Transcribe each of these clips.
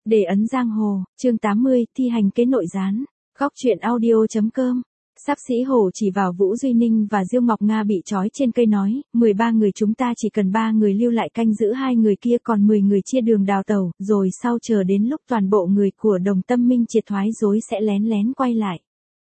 Để ấn giang hồ, chương 80, thi hành kế nội gián. Góc truyện audio.com. Sáp sĩ Hổ chỉ vào Vũ Duy Ninh và Diêu Ngọc Nga bị trói trên cây nói, 13 người chúng ta chỉ cần 3 người lưu lại canh giữ 2 người kia, còn 10 người chia đường đào tẩu, rồi sau chờ đến lúc toàn bộ người của Đồng Tâm Minh triệt thoái rối sẽ lén lén quay lại.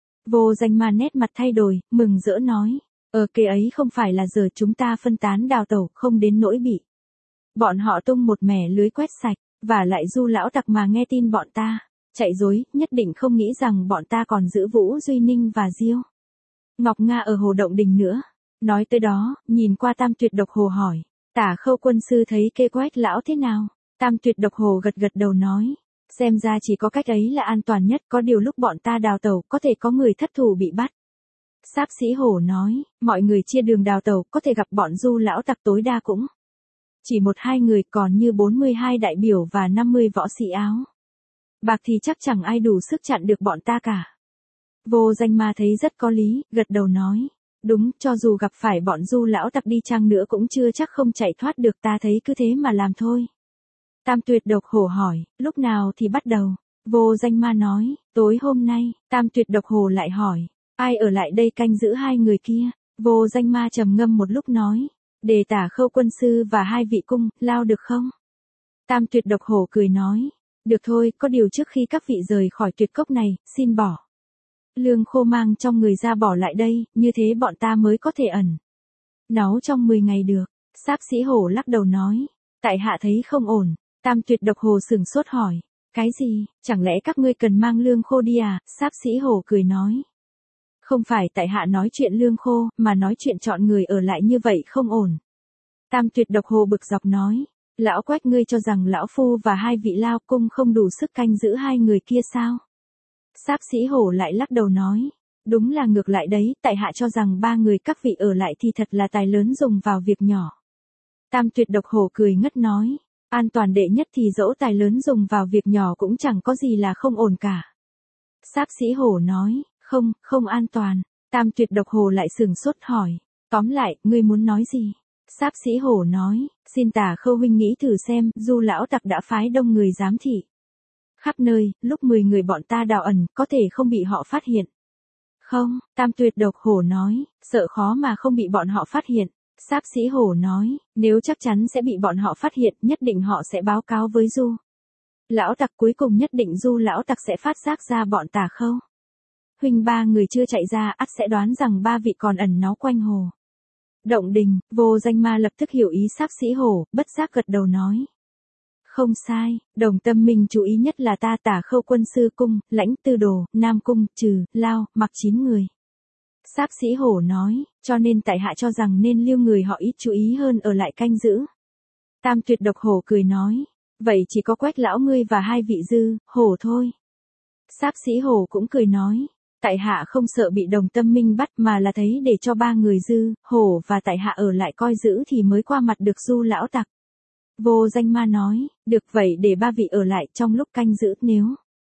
Vô Danh Ma nét mặt thay đổi, mừng rỡ nói, kế ấy không phải là giờ chúng ta phân tán đào tẩu, không đến nỗi bị bọn họ tung một mẻ lưới quét sạch. Và lại Du lão tặc mà nghe tin bọn ta chạy rối, nhất định không nghĩ rằng bọn ta còn giữ Vũ Duy Ninh và Diêu Ngọc Nga ở Hồ Động Đình nữa. Nói tới đó, nhìn qua Tam Tuyệt Độc Hồ hỏi, Tả Khâu quân sư thấy kê quách lão thế nào? Tam Tuyệt Độc Hồ gật gật đầu nói, xem ra chỉ có cách ấy là an toàn nhất, có điều lúc bọn ta đào tẩu có thể có người thất thủ bị bắt. Sáp sĩ Hổ nói, mọi người chia đường đào tẩu, có thể gặp bọn Du lão tặc tối đa cũng chỉ 1-2 người, còn như 42 đại biểu và 50 võ sĩ áo bạc thì chắc chẳng ai đủ sức chặn được bọn ta cả. Vô Danh Ma thấy rất có lý, gật đầu nói, đúng, cho dù gặp phải bọn Du lão tặc đi chăng nữa cũng chưa chắc không chạy thoát được, ta thấy cứ thế mà làm thôi. Tam Tuyệt Độc Hổ hỏi, lúc nào thì bắt đầu? Vô Danh Ma nói, tối hôm nay. Tam Tuyệt Độc Hổ lại hỏi, ai ở lại đây canh giữ 2 người kia? Vô Danh Ma trầm ngâm một lúc nói, để Tả Khâu quân sư và 2 vị cung lao được không? Tam Tuyệt Độc Hổ cười nói, được thôi, có điều trước khi các vị rời khỏi tuyệt cốc này, xin bỏ lương khô mang trong người ra bỏ lại đây, như thế bọn ta mới có thể ẩn náu trong 10 ngày được. Sáp sĩ Hổ lắc đầu nói, tại hạ thấy không ổn. Tam Tuyệt Độc Hồ sửng sốt hỏi, cái gì, chẳng lẽ các ngươi cần mang lương khô đi à? Sáp sĩ Hổ cười nói, không phải tại hạ nói chuyện lương khô, mà nói chuyện chọn người ở lại như vậy không ổn. Tam Tuyệt Độc Hồ bực dọc nói, lão Quách ngươi cho rằng lão phu và 2 vị lao cung không đủ sức canh giữ 2 người kia sao? Sáp sĩ Hổ lại lắc đầu nói, đúng là ngược lại đấy, tại hạ cho rằng 3 người các vị ở lại thì thật là tài lớn dùng vào việc nhỏ. Tam Tuyệt Độc Hổ cười ngất nói, an toàn đệ nhất thì dẫu tài lớn dùng vào việc nhỏ cũng chẳng có gì là không ổn cả. Sáp sĩ Hổ nói, không an toàn. Tam Tuyệt Độc Hồ lại sửng sốt hỏi, tóm lại, ngươi muốn nói gì? Sáp sĩ Hổ nói, xin Tả Khâu huynh nghĩ thử xem, Du lão tặc đã phái đông người giám thị khắp nơi, lúc 10 người bọn ta đào ẩn, có thể không bị họ phát hiện không? Tam Tuyệt Độc Hổ nói, sợ khó mà không bị bọn họ phát hiện. Sáp sĩ Hổ nói, nếu chắc chắn sẽ bị bọn họ phát hiện, nhất định họ sẽ báo cáo với Du lão tặc, cuối cùng nhất định Du lão tặc sẽ phát giác ra bọn Tả Khâu huynh 3 người chưa chạy ra, ắt sẽ đoán rằng 3 vị còn ẩn náu quanh Hồ Động Đình. Vô Danh Ma lập tức hiểu ý Sáp sĩ Hổ, bất giác gật đầu nói, không sai, Đồng Tâm Minh chú ý nhất là ta Tả Khâu quân sư cung, Lãnh Tư Đồ, Nam cung, Trừ, Lao, Mặc 9 người. Sáp sĩ Hổ nói, cho nên tại hạ cho rằng nên lưu người họ ít chú ý hơn ở lại canh giữ. Tam Tuyệt Độc Hổ cười nói, vậy chỉ có Quách lão ngươi và 2 vị Dư Hổ thôi. Sáp sĩ Hổ cũng cười nói, tại hạ không sợ bị Đồng Tâm Minh bắt, mà là thấy để cho 3 người Dư Hổ và tại hạ ở lại coi giữ thì mới qua mặt được Du lão tặc. Vô Danh Ma nói, được vậy để 3 vị ở lại trong lúc canh giữ nếu.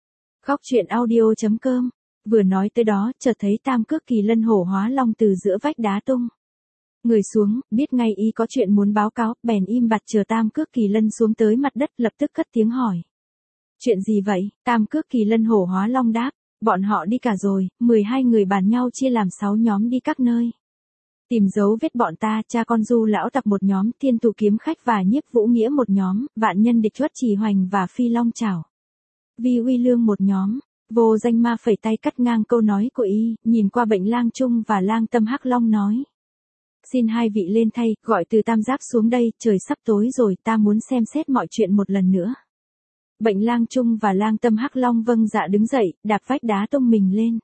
Góc truyện audio.com. Vừa nói tới đó, chợt thấy Tam Cước Kỳ Lân hổ hóa long từ giữa vách đá tung người xuống, biết ngay y có chuyện muốn báo cáo, bèn im bặt chờ Tam Cước Kỳ Lân xuống tới mặt đất, lập tức cất tiếng hỏi, chuyện gì vậy? Tam Cước Kỳ Lân hổ hóa long đáp, bọn họ đi cả rồi, 12 người bàn nhau chia làm 6 nhóm đi các nơi tìm dấu vết bọn ta. Cha con Du lão tặc một nhóm, Thiên Tụ kiếm khách và Nhiếp Vũ Nghĩa một nhóm, Vạn Nhân địch Chuất Trì Hoành và Phi Long Chảo Vi Uy Lương một nhóm. Vô Danh Ma phẩy tay cắt ngang câu nói của y, nhìn qua Bệnh Lang Trung và Lang Tâm Hắc Long nói, xin 2 vị lên thay, gọi từ Tam Giác xuống đây, trời sắp tối rồi, ta muốn xem xét mọi chuyện một lần nữa. Bệnh Lang Trung và Lang Tâm Hắc Long vâng dạ đứng dậy, đạp vách đá tung mình lên.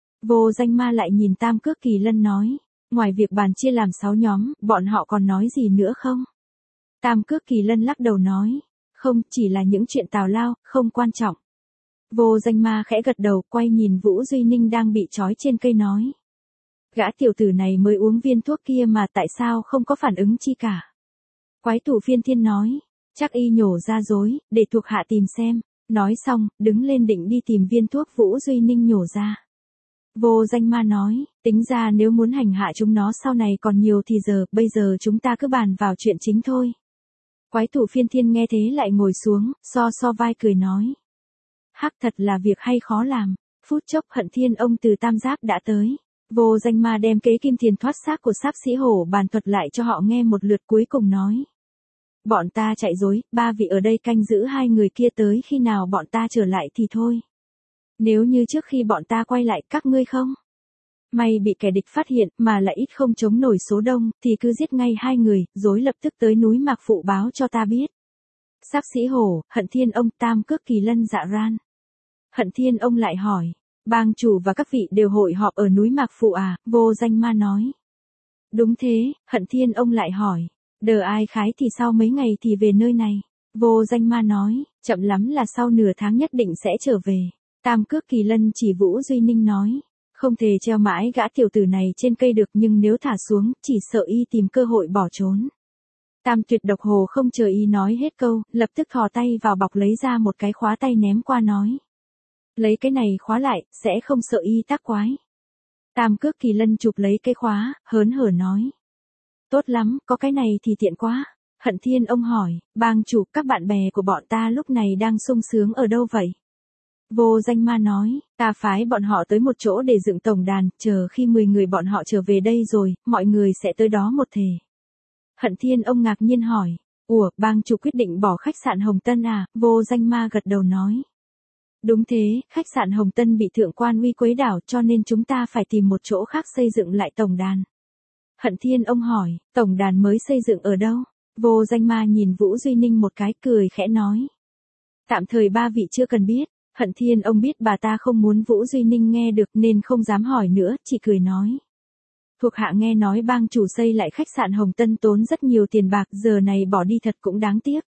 Vô Danh Ma lại nhìn Tam Cước Kỳ Lân nói, ngoài việc bàn chia làm 6 nhóm, bọn họ còn nói gì nữa không? Tam Cước Kỳ Lân lắc đầu nói, không, chỉ là những chuyện tào lao, không quan trọng. Vô Danh Ma khẽ gật đầu, quay nhìn Vũ Duy Ninh đang bị trói trên cây nói, gã tiểu tử này mới uống viên thuốc kia mà tại sao không có phản ứng chi cả? Quái thủ Phiên Thiên nói, chắc y nhổ ra dối, để thuộc hạ tìm xem. Nói xong, đứng lên định đi tìm viên thuốc Vũ Duy Ninh nhổ ra. Vô Danh Ma nói, tính ra nếu muốn hành hạ chúng nó sau này còn nhiều thì bây giờ chúng ta cứ bàn vào chuyện chính thôi. Quái thủ Phiên Thiên nghe thế lại ngồi xuống, so vai cười nói. Hắc thật là việc hay khó làm. Phút chốc Hận Thiên ông từ Tam Giáp đã tới. Vô Danh Ma đem kế kim tiền thoát xác của Sáp Sĩ Hổ bàn thuật lại cho họ nghe một lượt, cuối cùng nói. Bọn ta chạy dối, 3 vị ở đây canh giữ 2 người kia, tới khi nào bọn ta trở lại thì thôi. Nếu như trước khi bọn ta quay lại các ngươi không may bị kẻ địch phát hiện mà lại ít không chống nổi số đông, thì cứ giết ngay 2 người, rồi lập tức tới núi Mạc Phụ báo cho ta biết. Sáp Sĩ Hổ, Hận Thiên ông, Tam Cước Kỳ Lân dạ ran. Hận Thiên ông lại hỏi. Bang chủ và các vị đều hội họp ở núi Mạc Phụ à? Vô Danh Ma nói. Đúng thế. Hận Thiên ông lại hỏi. Đờ ai khái thì sau mấy ngày thì về nơi này? Vô Danh Ma nói. Chậm lắm là sau nửa tháng nhất định sẽ trở về. Tam Cước Kỳ Lân chỉ Vũ Duy Ninh nói. Không thể treo mãi gã tiểu tử này trên cây được, nhưng nếu thả xuống, chỉ sợ y tìm cơ hội bỏ trốn. Tam Tuyệt Độc Hồ không chờ y nói hết câu, lập tức thò tay vào bọc lấy ra một cái khóa tay ném qua nói. Lấy cái này khóa lại, sẽ không sợ y tác quái. Tam Cước Kỳ Lân chụp lấy cái khóa, hớn hở nói. Tốt lắm, có cái này thì tiện quá. Hận Thiên ông hỏi, bang chủ, các bạn bè của bọn ta lúc này đang sung sướng ở đâu vậy? Vô Danh Ma nói, ta phái bọn họ tới một chỗ để dựng tổng đàn, chờ khi 10 người bọn họ trở về đây rồi, mọi người sẽ tới đó một thể. Hận Thiên ông ngạc nhiên hỏi, ủa, bang chủ quyết định bỏ khách sạn Hồng Tân à? Vô Danh Ma gật đầu nói. Đúng thế, khách sạn Hồng Tân bị thượng quan uy quấy đảo, cho nên chúng ta phải tìm một chỗ khác xây dựng lại tổng đàn. Hận Thiên ông hỏi, tổng đàn mới xây dựng ở đâu? Vô Danh Ma nhìn Vũ Duy Ninh một cái, cười khẽ nói. Tạm thời 3 vị chưa cần biết. Hận Thiên ông biết bà ta không muốn Vũ Duy Ninh nghe được nên không dám hỏi nữa, chỉ cười nói. Thuộc hạ nghe nói bang chủ xây lại khách sạn Hồng Tân tốn rất nhiều tiền bạc, giờ này bỏ đi thật cũng đáng tiếc.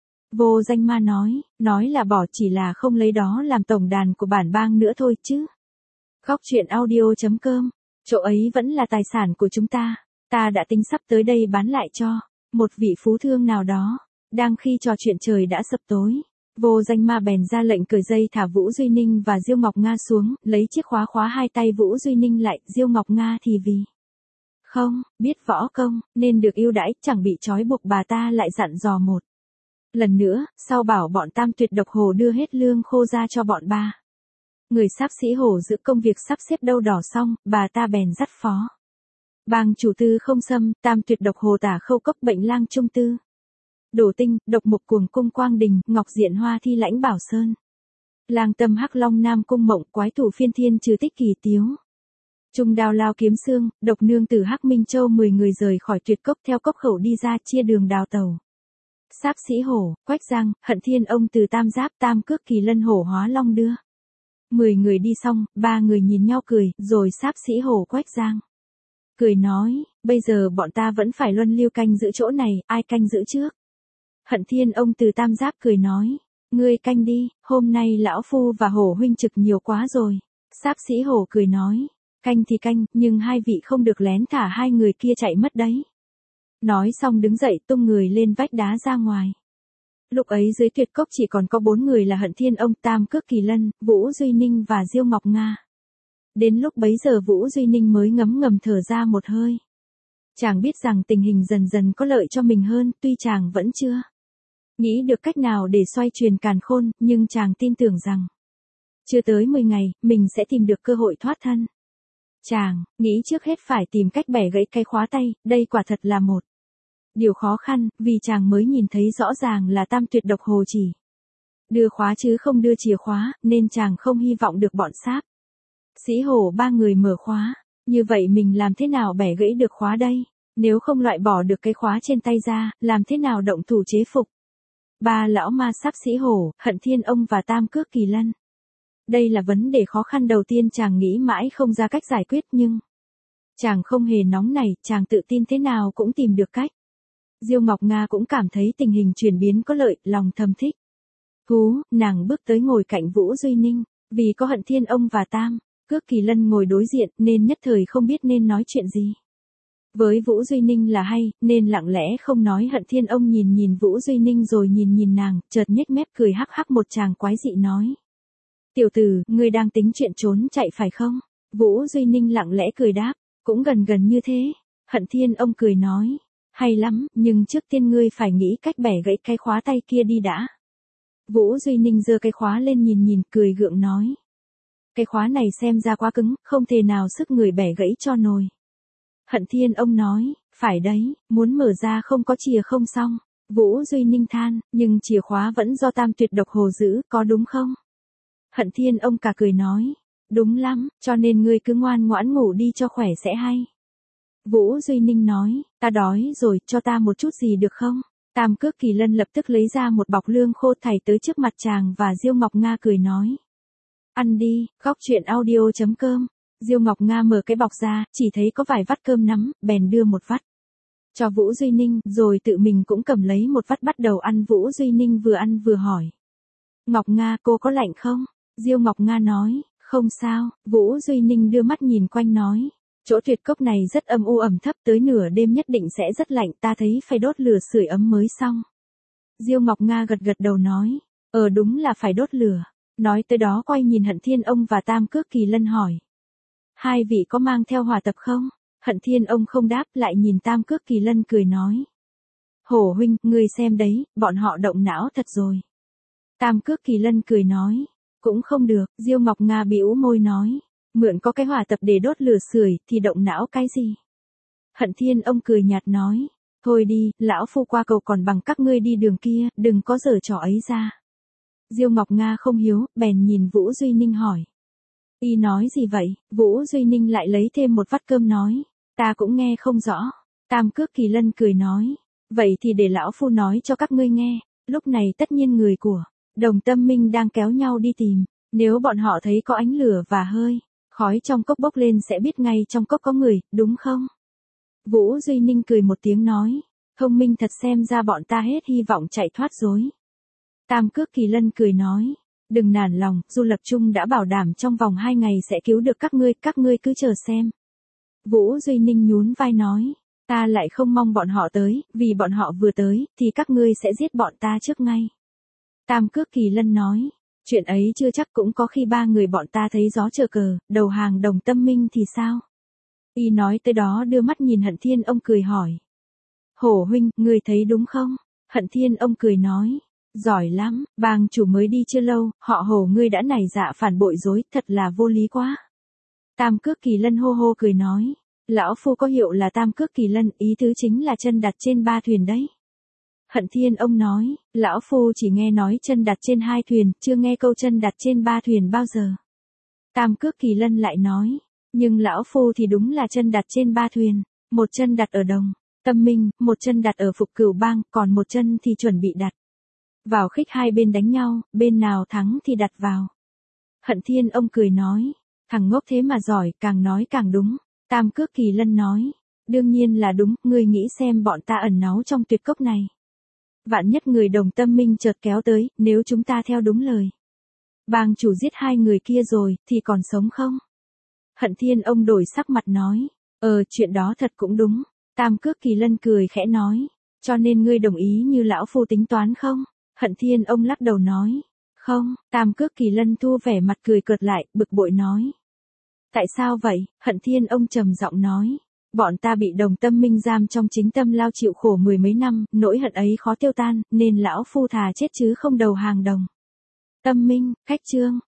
Vô Danh Ma nói là bỏ, chỉ là không lấy đó làm tổng đàn của bản bang nữa thôi chứ. Góc truyện audio.com, chỗ ấy vẫn là tài sản của chúng ta đã tính sắp tới đây bán lại cho một vị phú thương nào đó. Đang khi trò chuyện trời đã sập tối. Vô Danh Ma bèn ra lệnh cởi dây thả Vũ Duy Ninh và Diêu Ngọc Nga xuống, lấy chiếc khóa khóa hai tay Vũ Duy Ninh lại, Diêu Ngọc Nga thì vì không biết võ công, nên được ưu đãi, chẳng bị trói buộc. Bà ta lại dặn dò một lần nữa, sau bảo bọn Tam Tuyệt Độc Hồ đưa hết lương khô ra cho bọn 3 người Sáp Sĩ Hổ giữ công việc sắp xếp đâu đỏ xong, bà ta bèn dắt phó bang chủ Tư Không Xâm, Tam Tuyệt Độc Hồ, Tả Khâu Cốc, Bệnh Lang Trung Tư, Đổ Tinh, Độc Mục Cuồng Cung Quang Đình, Ngọc Diện Hoa Thi Lãnh Bảo Sơn, Lang Tâm Hắc Long Nam Cung Mộng, Quái Thủ Phiên Thiên Trừ Tích Kỳ Tiếu, Trung Đao Lao Kiếm Xương, Độc Nương Tử Hắc Minh Châu. 10 người rời khỏi Tuyệt Cốc theo cốc khẩu đi ra, chia đường đào tàu. Sáp Sĩ Hổ, Quách Giang, Hận Thiên ông từ Tam Giáp, Tam Cước Kỳ Lân, Hổ Hóa Long đưa. 10 người đi xong, 3 người nhìn nhau cười, rồi Sáp Sĩ Hổ, Quách Giang cười nói, bây giờ bọn ta vẫn phải luân lưu canh giữ chỗ này, ai canh giữ trước? Hận Thiên ông từ Tam Giáp cười nói, ngươi canh đi, hôm nay lão phu và Hổ huynh trực nhiều quá rồi. Sáp Sĩ Hổ cười nói, canh thì canh, nhưng 2 vị không được lén thả 2 người kia chạy mất đấy. Nói xong đứng dậy tung người lên vách đá ra ngoài. Lúc ấy dưới Tuyệt Cốc chỉ còn có 4 người là Hận Thiên ông, Tam Cước Kỳ Lân, Vũ Duy Ninh và Diêu Ngọc Nga. Đến lúc bấy giờ Vũ Duy Ninh mới ngấm ngầm thở ra một hơi. Chàng biết rằng tình hình dần dần có lợi cho mình hơn, tuy chàng vẫn chưa nghĩ được cách nào để xoay truyền càn khôn, nhưng chàng tin tưởng rằng chưa tới 10 ngày, mình sẽ tìm được cơ hội thoát thân. Chàng nghĩ trước hết phải tìm cách bẻ gãy cái khóa tay, đây quả thật là một điều khó khăn, vì chàng mới nhìn thấy rõ ràng là Tam Tuyệt Độc Hồ chỉ đưa khóa chứ không đưa chìa khóa, nên chàng không hy vọng được bọn Sáp Sĩ Hổ 3 người mở khóa. Như vậy mình làm thế nào bẻ gãy được khóa đây? Nếu không loại bỏ được cái khóa trên tay ra, làm thế nào động thủ chế phục 3 lão ma Sáp Sĩ Hổ, Hận Thiên ông và Tam Cước Kỳ Lân? Đây là vấn đề khó khăn đầu tiên, chàng nghĩ mãi không ra cách giải quyết, nhưng chàng không hề nóng nảy, chàng tự tin thế nào cũng tìm được cách. Diêu Ngọc Nga cũng cảm thấy tình hình chuyển biến có lợi, lòng thầm thích thú, nàng bước tới ngồi cạnh Vũ Duy Ninh, vì có Hận Thiên ông và Tam Cước Kỳ Lân ngồi đối diện nên nhất thời không biết nên nói chuyện gì. Với Vũ Duy Ninh là hay, nên lặng lẽ không nói. Hận Thiên ông nhìn Vũ Duy Ninh rồi nhìn nàng, chợt nhếch mép cười hắc hắc một tràng quái dị nói. Tiểu tử, ngươi đang tính chuyện trốn chạy phải không? Vũ Duy Ninh lặng lẽ cười đáp, cũng gần như thế. Hận Thiên ông cười nói, Hay lắm, nhưng trước tiên ngươi phải nghĩ cách bẻ gãy cái khóa tay kia đi đã. Vũ Duy Ninh giơ cái khóa lên nhìn cười gượng nói. Cái khóa này xem ra quá cứng, không thể nào sức người bẻ gãy cho nồi. Hận Thiên ông nói, phải đấy, muốn mở ra không có chìa không xong. Vũ Duy Ninh than, nhưng chìa khóa vẫn do Tam Tuyệt Độc Hồ giữ, có đúng không? Hận Thiên ông cả cười nói, đúng lắm, cho nên ngươi cứ ngoan ngoãn ngủ đi cho khỏe sẽ hay. Vũ Duy Ninh nói, ta đói rồi, cho ta một chút gì được không? Tam Cước Kỳ Lân lập tức lấy ra một bọc lương khô thảy tới trước mặt chàng và Diêu Ngọc Nga cười nói. Ăn đi, Góc Truyện Audio.com. Diêu Ngọc Nga mở cái bọc ra, chỉ thấy có vài vắt cơm nắm, bèn đưa một vắt cho Vũ Duy Ninh, rồi tự mình cũng cầm lấy một vắt bắt đầu ăn. Vũ Duy Ninh vừa ăn vừa hỏi. Ngọc Nga, cô có lạnh không? Diêu Ngọc Nga nói, không sao. Vũ Duy Ninh đưa mắt nhìn quanh nói. Chỗ tuyệt cốc này rất âm u ẩm thấp, tới nửa đêm nhất định sẽ rất lạnh, ta thấy phải đốt lửa sưởi ấm mới xong. Diêu Ngọc Nga gật gật đầu nói, đúng là phải đốt lửa. Nói tới đó quay nhìn Hận Thiên ông và Tam Cước Kỳ Lân hỏi. Hai vị có mang theo hỏa tập không? Hận Thiên ông không đáp, lại nhìn Tam Cước Kỳ Lân cười nói. Hổ huynh, ngươi xem đấy, bọn họ động não thật rồi. Tam Cước Kỳ Lân cười nói. Cũng không được, Diêu Ngọc Nga bĩu môi nói. Mượn có cái hỏa tập để đốt lửa sưởi thì động não cái gì? Hận Thiên ông cười nhạt nói. Thôi đi, lão phu qua cầu còn bằng các ngươi đi đường kia, đừng có giở trò ấy ra. Diêu Ngọc Nga không hiếu, bèn nhìn Vũ Duy Ninh hỏi. Y nói gì vậy? Vũ Duy Ninh lại lấy thêm một vắt cơm nói. Ta cũng nghe không rõ. Tam Cước Kỳ Lân cười nói. Vậy thì để lão phu nói cho các ngươi nghe. Lúc này tất nhiên người của Đồng Tâm Minh đang kéo nhau đi tìm. Nếu bọn họ thấy có ánh lửa và hơi khói trong cốc bốc lên sẽ biết ngay trong cốc có người, đúng không? Vũ Duy Ninh cười một tiếng nói. Thông minh thật, xem ra bọn ta hết hy vọng chạy thoát rồi. Tam Cước Kỳ Lân cười nói. Đừng nản lòng, Du Lập Trung đã bảo đảm trong vòng 2 ngày sẽ cứu được các ngươi cứ chờ xem. Vũ Duy Ninh nhún vai nói. Ta lại không mong bọn họ tới, vì bọn họ vừa tới, thì các ngươi sẽ giết bọn ta trước ngay. Tam Cước Kỳ Lân nói. Chuyện ấy chưa chắc, cũng có khi 3 người bọn ta thấy gió chờ cờ, đầu hàng Đồng Tâm Minh thì sao? Y nói tới đó đưa mắt nhìn Hận Thiên ông cười hỏi. Hổ huynh, ngươi thấy đúng không? Hận Thiên ông cười nói. Giỏi lắm, bang chủ mới đi chưa lâu, họ Hổ ngươi đã nảy dạ phản bội dối, thật là vô lý quá. Tam Cước Kỳ Lân hô hô cười nói. Lão phu có hiệu là Tam Cước Kỳ Lân, ý tứ chính là chân đặt trên 3 thuyền đấy. Hận Thiên ông nói, lão phu chỉ nghe nói chân đặt trên 2 thuyền, chưa nghe câu chân đặt trên 3 thuyền bao giờ. Tam Cước Kỳ Lân lại nói, nhưng lão phu thì đúng là chân đặt trên 3 thuyền, một chân đặt ở Đồng Tâm Minh, một chân đặt ở Phục Cửu Bang, còn một chân thì chuẩn bị đặt vào khích hai bên đánh nhau, bên nào thắng thì đặt vào. Hận Thiên ông cười nói, thằng ngốc thế mà giỏi, càng nói càng đúng. Tam Cước Kỳ Lân nói, đương nhiên là đúng, ngươi nghĩ xem bọn ta ẩn náu trong tuyệt cốc này. Vạn nhất người Đồng Tâm Minh chợt kéo tới, nếu chúng ta theo đúng lời. Bang chủ giết 2 người kia rồi, thì còn sống không? Hận Thiên ông đổi sắc mặt nói, chuyện đó thật cũng đúng. Tam Cước Kỳ Lân cười khẽ nói, cho nên ngươi đồng ý như lão phu tính toán không? Hận Thiên ông lắc đầu nói, không. Tam Cước Kỳ Lân thu vẻ mặt cười cợt lại, bực bội nói. Tại sao vậy? Hận Thiên ông trầm giọng nói. Bọn ta bị Đồng Tâm Minh giam trong chính tâm lao chịu khổ 10 mấy năm, nỗi hận ấy khó tiêu tan, nên lão phu thà chết chứ không đầu hàng Đồng Tâm Minh. Khách chương.